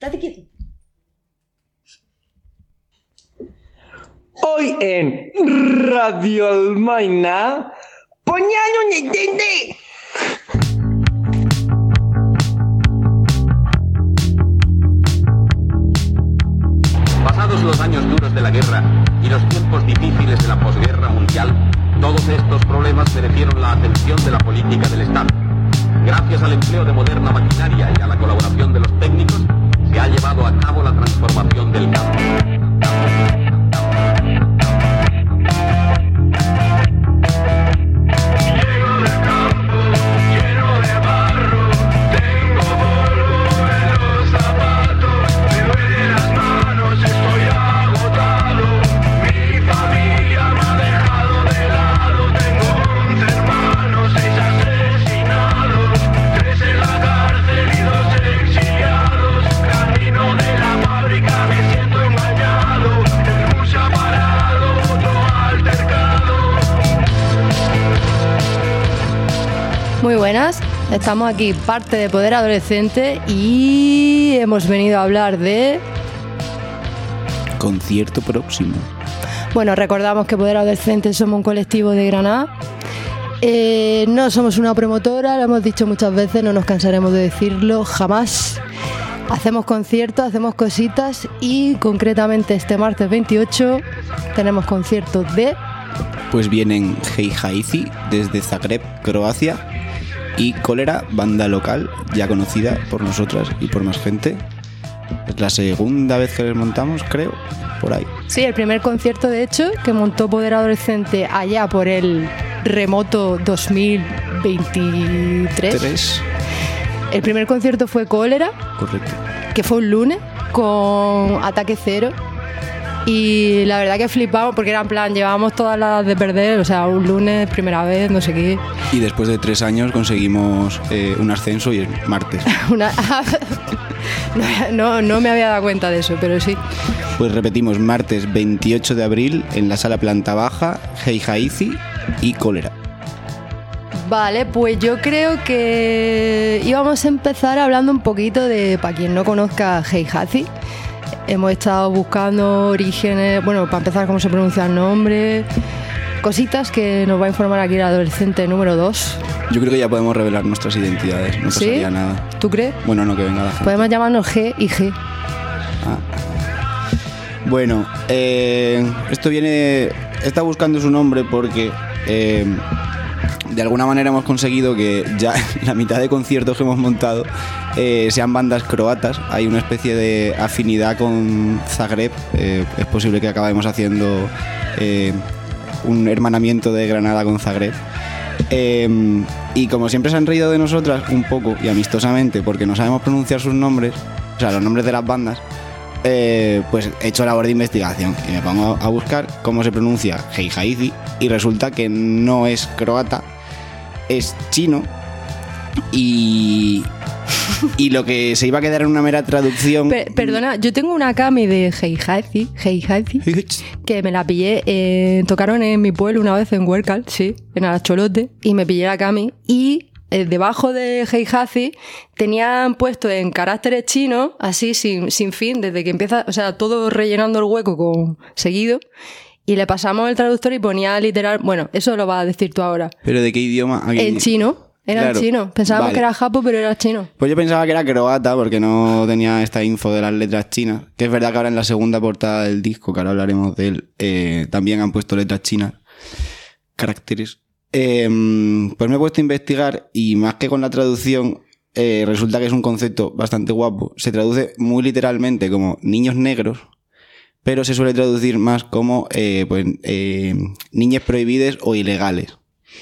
Estate quieto. Hoy en Radio Almaina, Poñano Netende. Pasados los años duros de la guerra y los tiempos difíciles de la posguerra mundial, todos estos problemas merecieron la atención de la política del Estado. Gracias al empleo de moderna maquinaria y a la colaboración de los técnicos, se ha llevado a cabo la transformación del campo. Muy buenas, estamos aquí parte de Poder Adolescente y hemos venido a hablar de... concierto próximo. Bueno, recordamos que Poder Adolescente somos un colectivo de Granada. No somos una promotora, lo hemos dicho muchas veces, no nos cansaremos de decirlo jamás. Hacemos conciertos, hacemos cositas y concretamente este martes 28 tenemos conciertos de... Pues vienen Heihaisi desde Zagreb, Croacia, y Cólera, banda local ya conocida por nosotras y por más gente. Es la segunda vez que les montamos, creo, por ahí. Sí, el primer concierto de hecho que montó Poder Adolescente allá por el remoto 2023. El primer concierto fue Cólera. Correcto. Que fue un lunes con Ataque Cero. Y la verdad que flipamos porque era en plan, llevábamos todas las de perder, o sea, un lunes, primera vez, no sé qué. Y después de 3 años conseguimos un ascenso y el martes. No me había dado cuenta de eso, pero sí. Pues repetimos, martes 28 de abril en la sala planta baja, Heihaisi y Cólera. Vale, pues yo creo que íbamos a empezar hablando un poquito de, para quien no conozca Heihaisi. Hemos estado buscando orígenes, bueno, para empezar cómo se pronuncia el nombre, cositas que nos va a informar aquí el adolescente número 2. Yo creo que ya podemos revelar nuestras identidades, no pasaría nada. ¿Tú crees? Bueno, no, que venga la gente. Podemos llamarnos G y G. Bueno, esto viene... Está buscando su nombre porque de alguna manera hemos conseguido que ya la mitad de conciertos que hemos montado sean bandas croatas. Hay una especie de afinidad con Zagreb. Es posible que acabemos haciendo un hermanamiento de Granada con Zagreb. Y como siempre se han reído de nosotras un poco y amistosamente porque no sabemos pronunciar sus nombres, o sea, los nombres de las bandas, pues he hecho labor de investigación y me pongo a buscar cómo se pronuncia Heihaisi y resulta que no es croata, es chino y lo que se iba a quedar en una mera traducción... Perdona, yo tengo una cami de Heihaisi que me la pillé, tocaron en mi pueblo una vez en Huércal, sí, en Aracholote, y me pillé la cami y debajo de Heihaisi tenían puesto en caracteres chinos, así sin fin, desde que empieza, o sea, todo rellenando el hueco con seguido. Y le pasamos el traductor y ponía literal... Bueno, eso lo vas a decir tú ahora. ¿Pero de qué idioma? Aquí... En chino. Era claro, en chino. Pensábamos que era japo, pero era chino. Pues yo pensaba que era croata porque no tenía esta info de las letras chinas. Que es verdad que ahora en la segunda portada del disco, que ahora hablaremos de él, también han puesto letras chinas. Caracteres. Pues me he puesto a investigar y más que con la traducción, resulta que es un concepto bastante guapo. Se traduce muy literalmente como niños negros, pero se suele traducir más como niñas prohibidas o ilegales.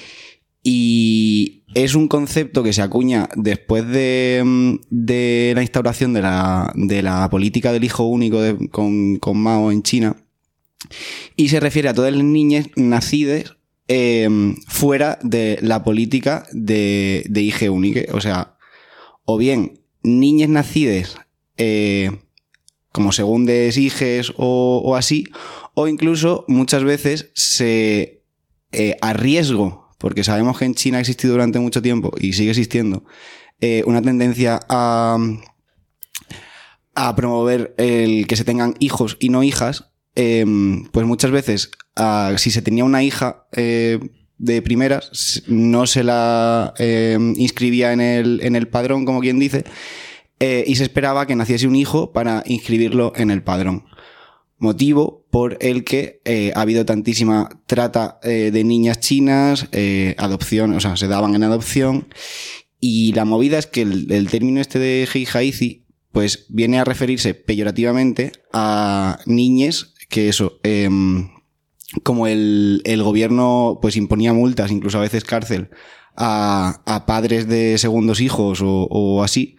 Y es un concepto que se acuña después de la instauración de la política del hijo único con Mao en China, y se refiere a todas las niñas nacidas fuera de la política de hijo único. O sea, o bien niñas nacidas como segundes hijes o así, o incluso muchas veces se a riesgo, porque sabemos que en China ha existido durante mucho tiempo y sigue existiendo una tendencia a promover el que se tengan hijos y no hijas, pues muchas veces, si se tenía una hija de primeras, no se la inscribía en el padrón, como quien dice, y se esperaba que naciese un hijo para inscribirlo en el padrón. Motivo por el que ha habido tantísima trata de niñas chinas, adopción, o sea, se daban en adopción. Y la movida es que el término este de Heihaizi, pues viene a referirse peyorativamente a niñes que eso, como el gobierno pues imponía multas, incluso a veces cárcel, a padres de segundos hijos o así,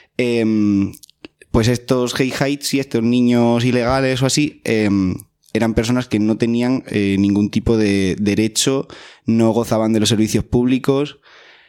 pues estos Heihaizi, estos niños ilegales o así, eran personas que no tenían ningún tipo de derecho, no gozaban de los servicios públicos,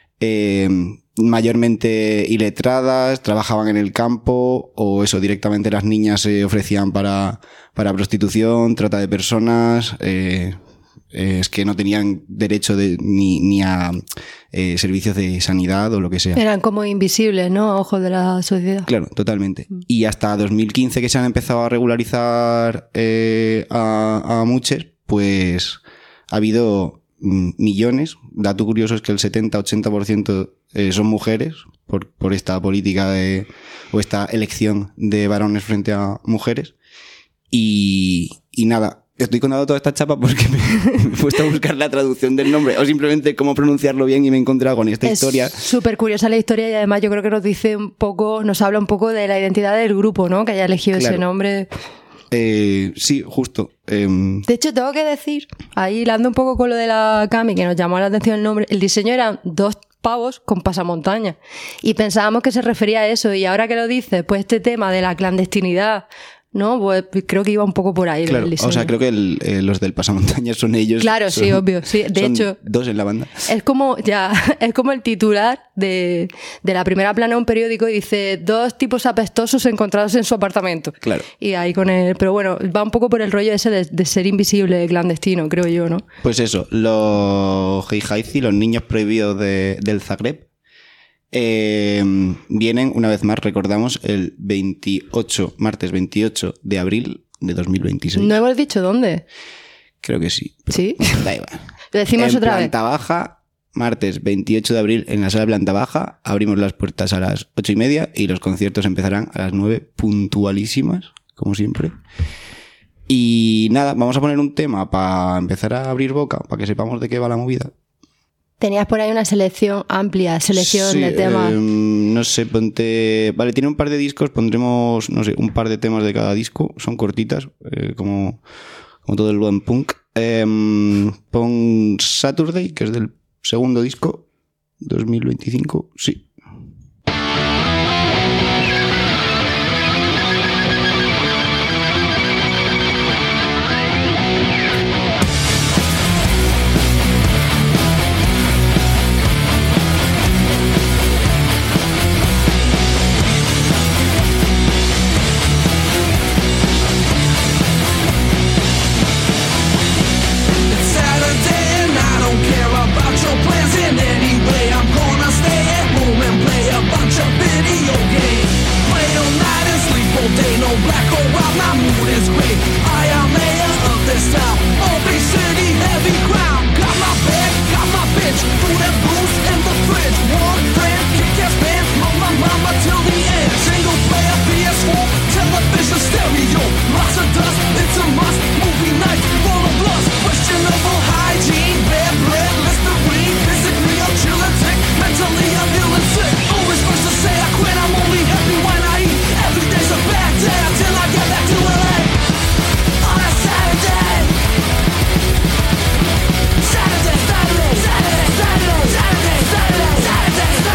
mayormente iletradas, trabajaban en el campo, o eso, directamente las niñas se ofrecían para prostitución, trata de personas, es que no tenían derecho ni a servicios de sanidad o lo que sea. Eran como invisibles, ¿no? A ojos de la sociedad. Claro, totalmente. Y hasta 2015 que se han empezado a regularizar a muchos, pues ha habido millones. Dato curioso es que el 70-80% son mujeres por esta política o esta elección de varones frente a mujeres. Y nada, estoy contando toda esta chapa porque me he puesto a buscar la traducción del nombre o simplemente cómo pronunciarlo bien y me he encontrado con esta historia. Es súper curiosa la historia y además yo creo que nos habla un poco de la identidad del grupo, ¿no? Que haya elegido ese nombre. Sí, justo. De hecho, tengo que decir, ahí hilando un poco con lo de la Cami, que nos llamó la atención el nombre, el diseño eran 2 pavos con pasamontañas y pensábamos que se refería a eso, y ahora que lo dices, pues este tema de la clandestinidad, ¿no? Pues creo que iba un poco por ahí. Claro, o sea, creo que los del pasamontañas son ellos. Claro, sí, obvio. Sí. De hecho, 2 en la banda. Es como el titular de la primera plana de un periódico y dice 2 tipos apestosos encontrados en su apartamento. Claro. Y ahí con él. Pero bueno, va un poco por el rollo ese de ser invisible, clandestino, creo yo, ¿no? Pues eso, los Heihaizi, los niños prohibidos del Zagreb, vienen, una vez más, recordamos, el martes 28 de abril de 2026. ¿No hemos dicho dónde? Creo que sí. ¿Sí? Da igual. Lo decimos otra vez. En Planta Baja, martes 28 de abril, en la sala de Planta Baja, abrimos las puertas a las 8:30 y los conciertos empezarán a las 9 puntualísimas, como siempre. Y nada, vamos a poner un tema para empezar a abrir boca, para que sepamos de qué va la movida. Tenías por ahí una amplia selección sí, de temas. No sé, ponte... Vale, tiene un par de discos, pondremos, no sé, un par de temas de cada disco. Son cortitas, como todo el buen punk. Pon Saturday, que es del segundo disco, 2025, sí. Saturday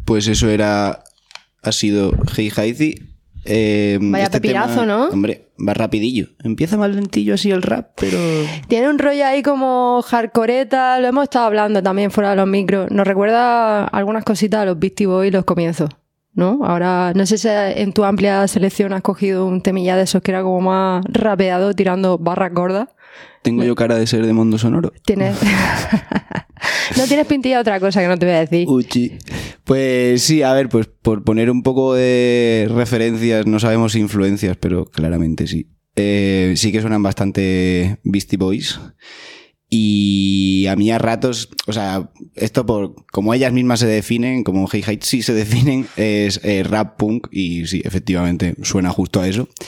pues eso ha sido Hey Heizi. Vaya pepinazo, ¿no? Hombre, va rapidillo. Empieza más lentillo así el rap, pero... Tiene un rollo ahí como hardcoreta, lo hemos estado hablando también fuera de los micros. Nos recuerda algunas cositas a los Beastie Boys los comienzos, ¿no? Ahora, no sé si en tu amplia selección has cogido un temilla de esos que era como más rapeado, tirando barras gordas. ¿Tengo yo cara de ser de Mundo Sonoro? Tienes... No tienes pintilla otra cosa que no te voy a decir. Uchi. Pues sí, a ver, pues por poner un poco de referencias, no sabemos si influencias, pero claramente sí. Sí que suenan bastante Beastie Boys. Y a mí a ratos, o sea, esto por como ellas mismas se definen, como Hey Heizi se definen, es rap punk y sí, efectivamente suena justo a eso.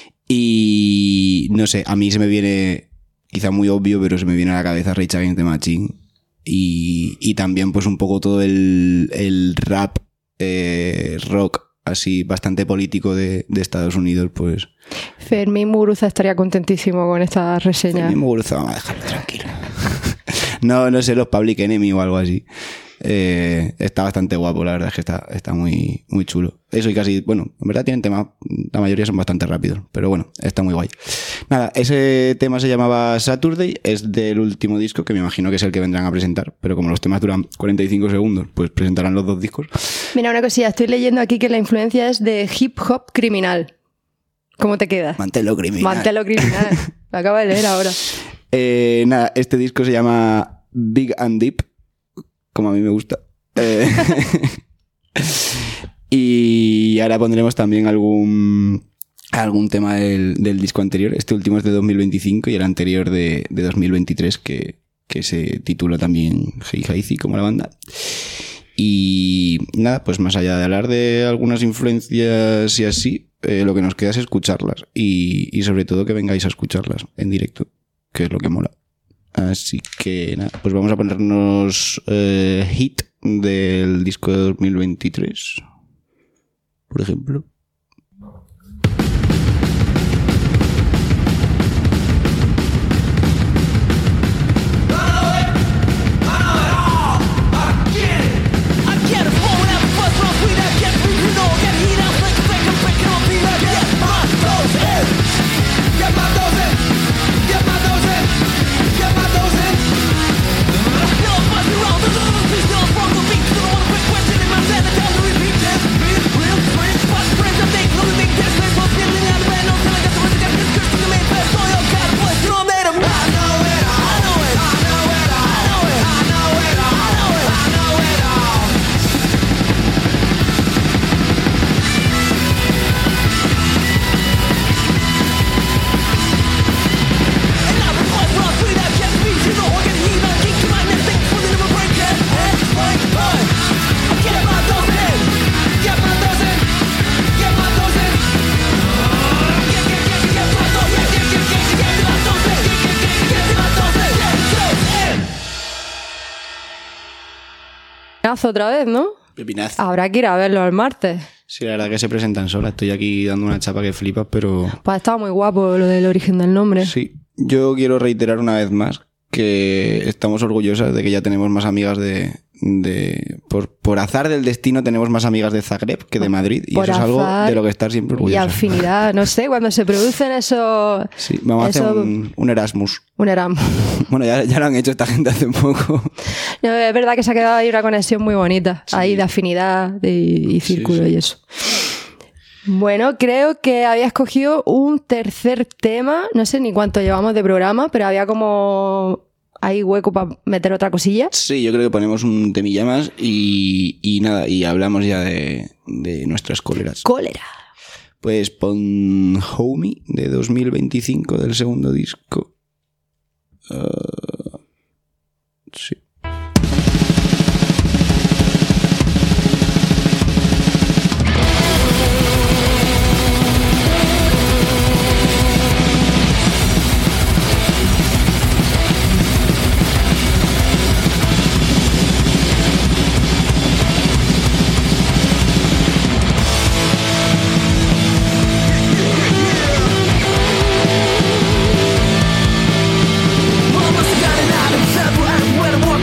Y no sé, a mí se me viene, quizá muy obvio, pero se me viene a la cabeza Rage Against the Machine. Y también pues un poco todo el rap rock así bastante político de Estados Unidos, pues... Fermín Muguruza estaría contentísimo con esta reseña. Fermín Muguruza, vamos a dejarlo tranquilo. No sé, los Public Enemy o algo así. Está bastante guapo, la verdad es que está muy, muy chulo. Eso y casi, bueno, en verdad tienen temas, la mayoría son bastante rápidos, pero bueno, está muy guay. Nada, ese tema se llamaba Saturday, es del último disco, que me imagino que es el que vendrán a presentar, pero como los temas duran 45 segundos, pues presentarán los 2 discos. Mira, una cosilla, estoy leyendo aquí que la influencia es de hip hop criminal. ¿Cómo te queda? Mantelo criminal. Mantelo criminal. Lo acabo de leer ahora. Nada, este disco se llama Big and Deep, como a mí me gusta. Y ahora pondremos también algún tema del disco anterior. Este último es de 2025 y el anterior de 2023, que se titula también Hey Heizi, como la banda. Y nada, pues más allá de hablar de algunas influencias y así, lo que nos queda es escucharlas. Y sobre todo que vengáis a escucharlas en directo, que es lo que mola. Así que nada, pues vamos a ponernos Hit del disco de 2023, por ejemplo. Otra vez, ¿no? Pepinazo. Habrá que ir a verlo el martes. Sí, la verdad que se presentan solas. Estoy aquí dando una chapa que flipas, pero... Pues ha estado muy guapo lo del origen del nombre. Sí. Yo quiero reiterar una vez más que estamos orgullosas de que ya tenemos más amigas por azar del destino tenemos más amigas de Zagreb que de Madrid, y eso es algo de lo que estar siempre orgullosa. Y afinidad, no sé, cuando se producen esos... Sí, vamos a hacer un Erasmus. Un Erasmus. Bueno, ya lo han hecho esta gente hace poco. No, es verdad que se ha quedado ahí una conexión muy bonita, sí. Ahí de afinidad y círculo, sí. Y eso. Bueno, creo que había escogido un tercer tema, no sé ni cuánto llevamos de programa, pero había como... ¿Hay hueco para meter otra cosilla? Sí, yo creo que ponemos un temilla más y nada, y hablamos ya de nuestras cóleras. ¡Cólera! Pues pon Homie de 2025 del segundo disco. Sí. Mama got it out of trouble and when I walk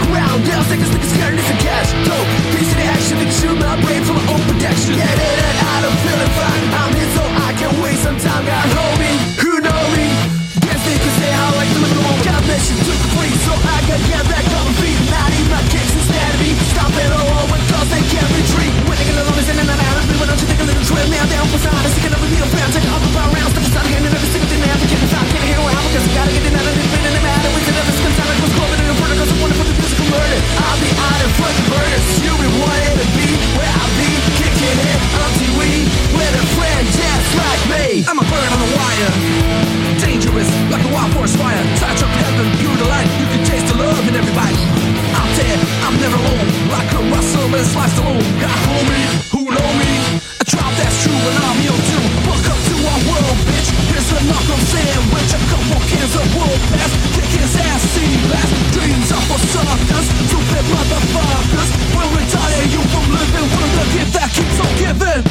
just like me. I'm a bird on the wire, dangerous like a wild forest fire. Touch of heaven, pure delight. You can taste the love in every bite. I'm dead, I'm never alone. Like a Russell with a slice alone. Got homie who know me. A tribe that's true and I'm your too. Welcome to our world, bitch. Here's a knuckle sandwich. A couple cans of world pass. Kick his ass, see last. Dreams are for suckers. Stupid motherfuckers. We'll retire you from living. We're the gift that keeps on giving.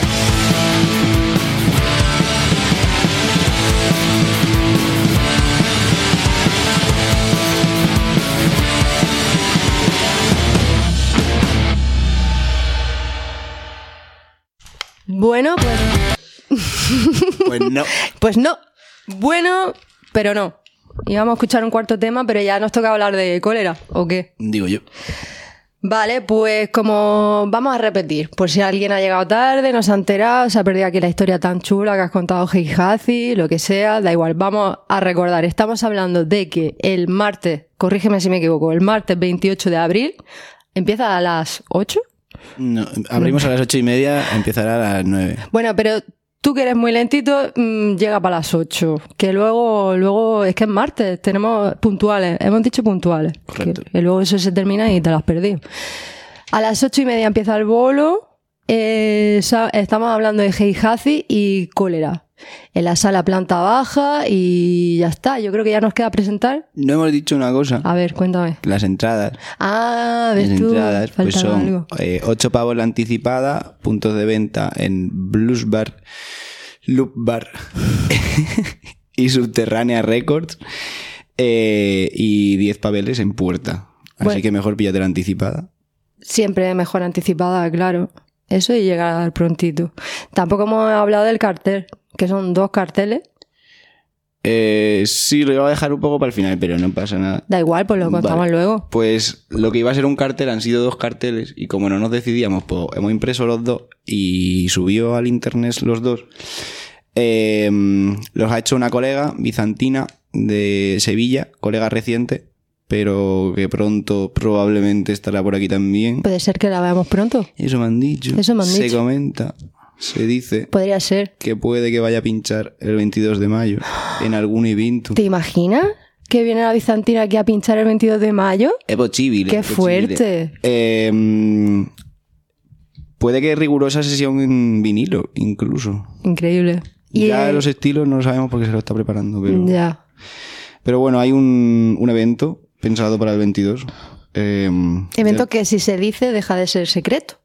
Bueno, pues... Pues no. Pues no. Bueno, pero no. Íbamos a escuchar un cuarto tema, pero ya nos toca hablar de cólera, ¿o qué? Digo yo. Vale, pues como vamos a repetir, por si alguien ha llegado tarde, no se ha enterado, se ha perdido aquí la historia tan chula que has contado Heihachi, lo que sea, da igual, vamos a recordar. Estamos hablando de que el martes, corrígeme si me equivoco, el martes 28 de abril, empieza a las 8. No, abrimos a las 8:30, empezará a las 9. Bueno, pero tú que eres muy lentito, llega para las 8. Que luego es que es martes, tenemos puntuales, hemos dicho puntuales. Correcto. Que luego eso se termina y te lo has perdido. A las 8:30 empieza el bolo. Estamos hablando de Heihachi y cólera. En la sala planta baja y ya está. Yo creo que ya nos queda presentar. No hemos dicho una cosa. A ver, cuéntame. Las entradas. Ah, ves Las tú. entradas pues faltaba son algo. 8 pavos la anticipada, puntos de venta en Blues Bar, Loop Bar y Subterránea Records, y 10 paveles en puerta. Así Bueno. que mejor píllate la anticipada. Siempre mejor anticipada, claro. Eso y llegar prontito. Tampoco hemos hablado del cartel, que son 2 carteles. Sí, lo iba a dejar un poco para el final, pero no pasa nada. Da igual, pues lo contamos Vale. luego. Pues lo que iba a ser un cartel han sido 2 carteles y como no nos decidíamos, pues hemos impreso los 2 y subió al internet los 2. Los ha hecho una colega bizantina de Sevilla, colega reciente, pero que pronto probablemente estará por aquí también. Puede ser que la veamos pronto. Eso me han dicho. Eso me han Se dicho. comenta, se dice Podría ser. que puede que vaya a pinchar el 22 de mayo en algún evento. ¿Te imaginas que viene la bizantina aquí a pinchar el 22 de mayo? Es posible. ¡Qué es posible. fuerte! Puede que rigurosa sesión en vinilo, incluso. Increíble. Ya los estilos no lo sabemos porque se lo está preparando. Ya. Pero bueno, hay un evento pensado para el 22. Evento que si se dice deja de ser secreto.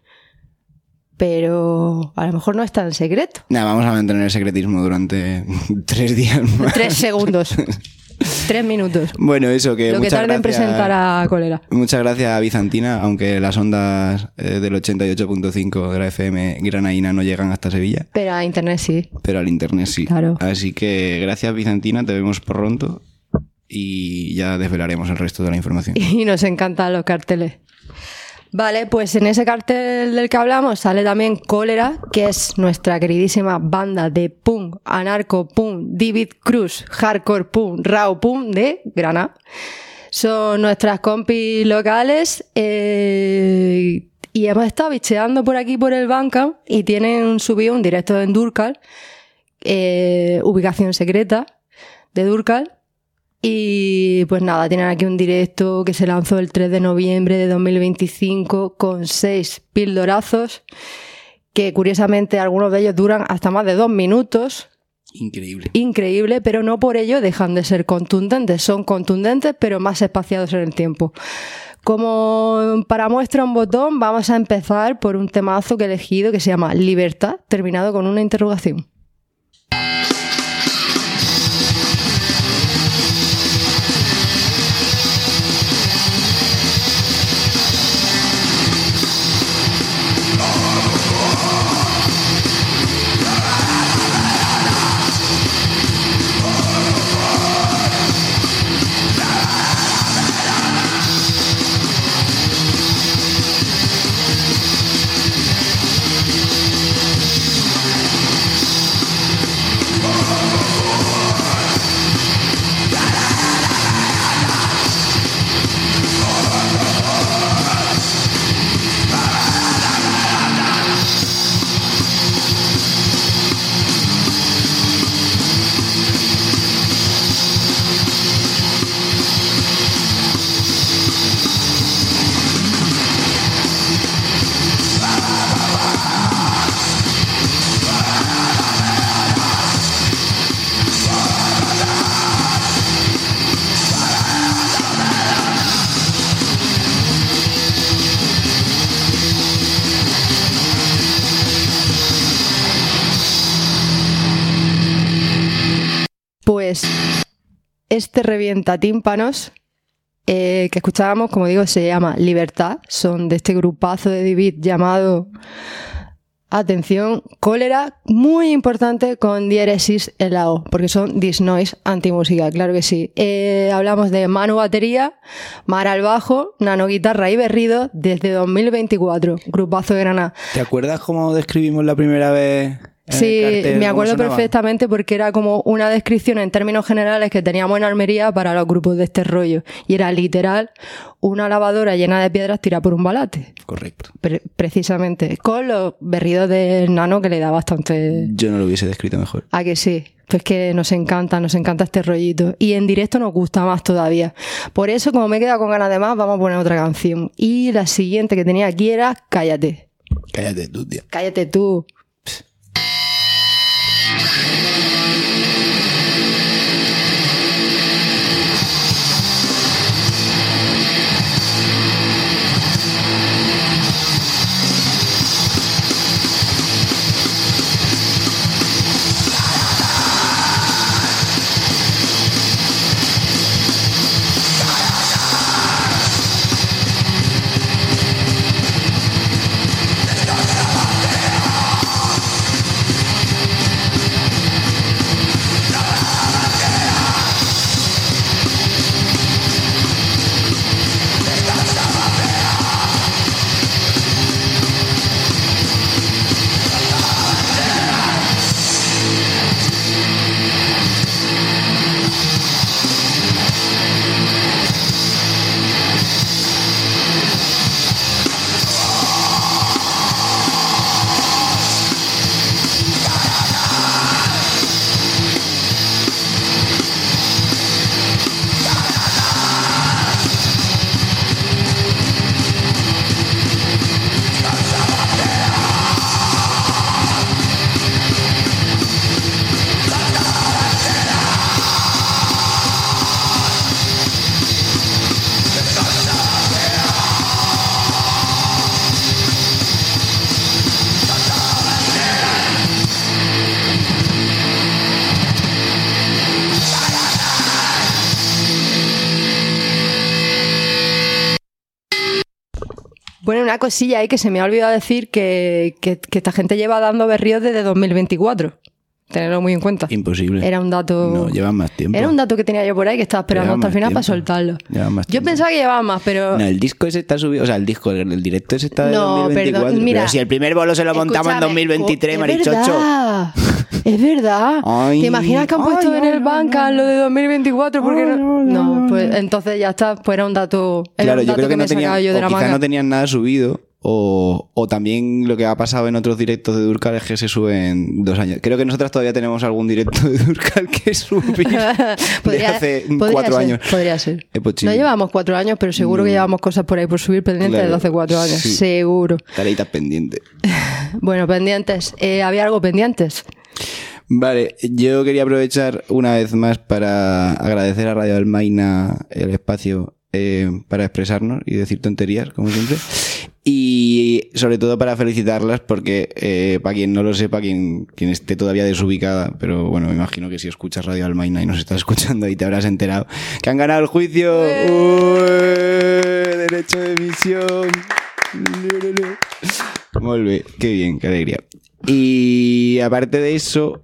Pero a lo mejor no es tan secreto. Nada, vamos a mantener el secretismo durante 3 días más. 3 segundos. 3 minutos. Bueno, eso que Lo que muchas tarda en gracias- presentar a cólera. Muchas gracias a Bizantina, aunque las ondas del 88.5 de la FM granaína no llegan hasta Sevilla, Pero a internet sí. pero al internet sí. Claro. Así que gracias Bizantina, te vemos pronto y ya desvelaremos el resto de la información. Y nos encantan los carteles. Vale, pues en ese cartel del que hablamos sale también Cólera, que es nuestra queridísima banda de punk, anarco punk, David Cruz, hardcore punk, raw punk de Granada. Son nuestras compis locales y hemos estado bicheando por aquí por el Bandcamp y tienen subido un directo en Durcal, ubicación secreta de Durcal. Y pues nada, tienen aquí un directo que se lanzó el 3 de noviembre de 2025 con 6 pildorazos que curiosamente algunos de ellos duran hasta más de 2 minutos. Increíble. Increíble, pero no por ello dejan de ser contundentes. Son contundentes, pero más espaciados en el tiempo. Como para muestra un botón, vamos a empezar por un temazo que he elegido que se llama Libertad, terminado con una interrogación. Pues este revientatímpanos que escuchábamos, como digo, se llama Libertad. Son de este grupazo de David llamado, atención, Cólera, muy importante con diéresis en la O, porque son Disnoise antimúsica, claro que sí. Hablamos de Manu batería, Mara al bajo, Nano guitarra y berrido desde 2024, grupazo de Granada. ¿Te acuerdas cómo describimos la primera vez? Sí, me acuerdo perfectamente porque era como una descripción en términos generales que teníamos en Almería para los grupos de este rollo. Y era literal una lavadora llena de piedras tirada por un balate. Correcto. Precisamente. Con los berridos del Nano que le da bastante... Yo no lo hubiese descrito mejor. ¿A que sí? Pues que nos encanta este rollito. Y en directo nos gusta más todavía. Por eso, como me he quedado con ganas de más, vamos a poner otra canción. Y la siguiente que tenía aquí era Cállate. Cállate tú, tío. Cállate tú. Bueno, una cosilla ahí que se me ha olvidado decir que esta gente lleva dando berríos desde 2024. Tenerlo muy en cuenta. Imposible. Era un dato... No, llevan más tiempo. Era un dato que tenía yo por ahí que estaba esperando hasta el final para soltarlo. Yo pensaba que llevaban más, pero... No, el disco ese está subido... O sea, el directo ese está de no, 2024. Perdón, mira, pero si el primer bolo se lo montamos en 2023, marichocho. Es verdad. Ay, ¿te imaginas que han puesto en el Bandcamp lo de 2024? Porque no, pues entonces ya está. Pues era un dato... Claro, un dato yo creo que me no tenían... sacaba yo de la quizás manga. no tenían nada subido. O también lo que ha pasado en otros directos de Durcal es que se suben 2 años. Creo que nosotros todavía tenemos algún directo de Durcal que subir de hace 4 años. Podría ser. No llevamos 4 años, pero seguro que llevamos cosas por ahí por subir pendientes de hace 4 años. Sí. Seguro. Tareitas pendientes. Bueno, pendientes. ¿Había algo pendientes? Vale, yo quería aprovechar una vez más para agradecer a Radio Almaina el espacio para expresarnos y decir tonterías, como siempre. Y sobre todo para felicitarlas porque, para quien no lo sepa, quien esté todavía desubicada, pero bueno, me imagino que si escuchas Radio Almaina y nos estás escuchando y te habrás enterado, que han ganado el juicio. Derecho de emisión. Muy bien, qué bien, qué alegría. Y aparte de eso,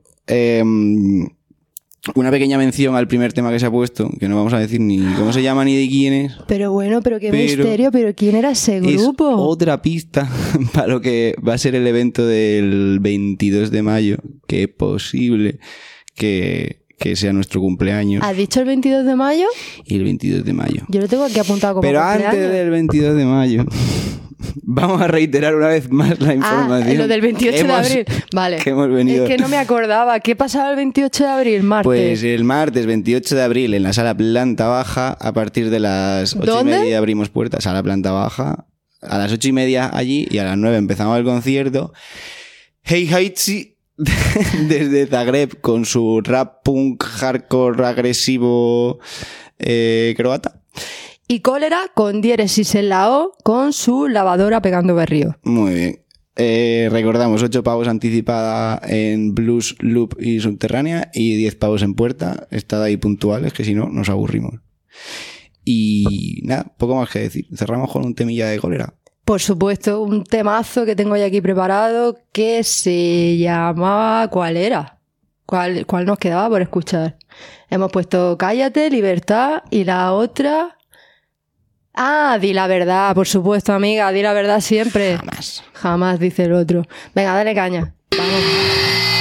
una pequeña mención al primer tema que se ha puesto, que no vamos a decir ni cómo se llama ni de quién es. Pero bueno, pero qué misterio, pero ¿quién era ese grupo? Es otra pista para lo que va a ser el evento del 22 de mayo, que es posible que sea nuestro cumpleaños. ¿Has dicho el 22 de mayo? Y el 22 de mayo. Yo lo tengo aquí apuntado como pero cumpleaños. Antes del 22 de mayo... Vamos a reiterar una vez más la información. Lo del 28 de abril. Vale. Que hemos venido. Es que no me acordaba. ¿Qué pasaba el 28 de abril? Martes. Pues el martes 28 de abril en la sala planta baja, a partir de las 8:30 abrimos puertas. Sala planta baja. A las 8:30 allí y a las 9 empezamos el concierto. Hey Haitsi desde Zagreb con su rap punk hardcore agresivo croata. Y Cólera con diéresis en la O con su lavadora pegando berrío. Muy bien. Recordamos 8 pavos anticipada en Blues, Loop y Subterránea y 10 pavos en Puerta. Estad ahí puntuales, que si no, nos aburrimos. Y nada, poco más que decir. Cerramos con un temilla de cólera. Por supuesto, un temazo que tengo ya aquí preparado que se llamaba... ¿Cuál era? ¿Cuál nos quedaba por escuchar? Hemos puesto Cállate, Libertad y la otra... Ah, di la verdad, por supuesto, amiga, di la verdad siempre. Jamás. Jamás, dice el otro. Venga, dale caña. Vamos.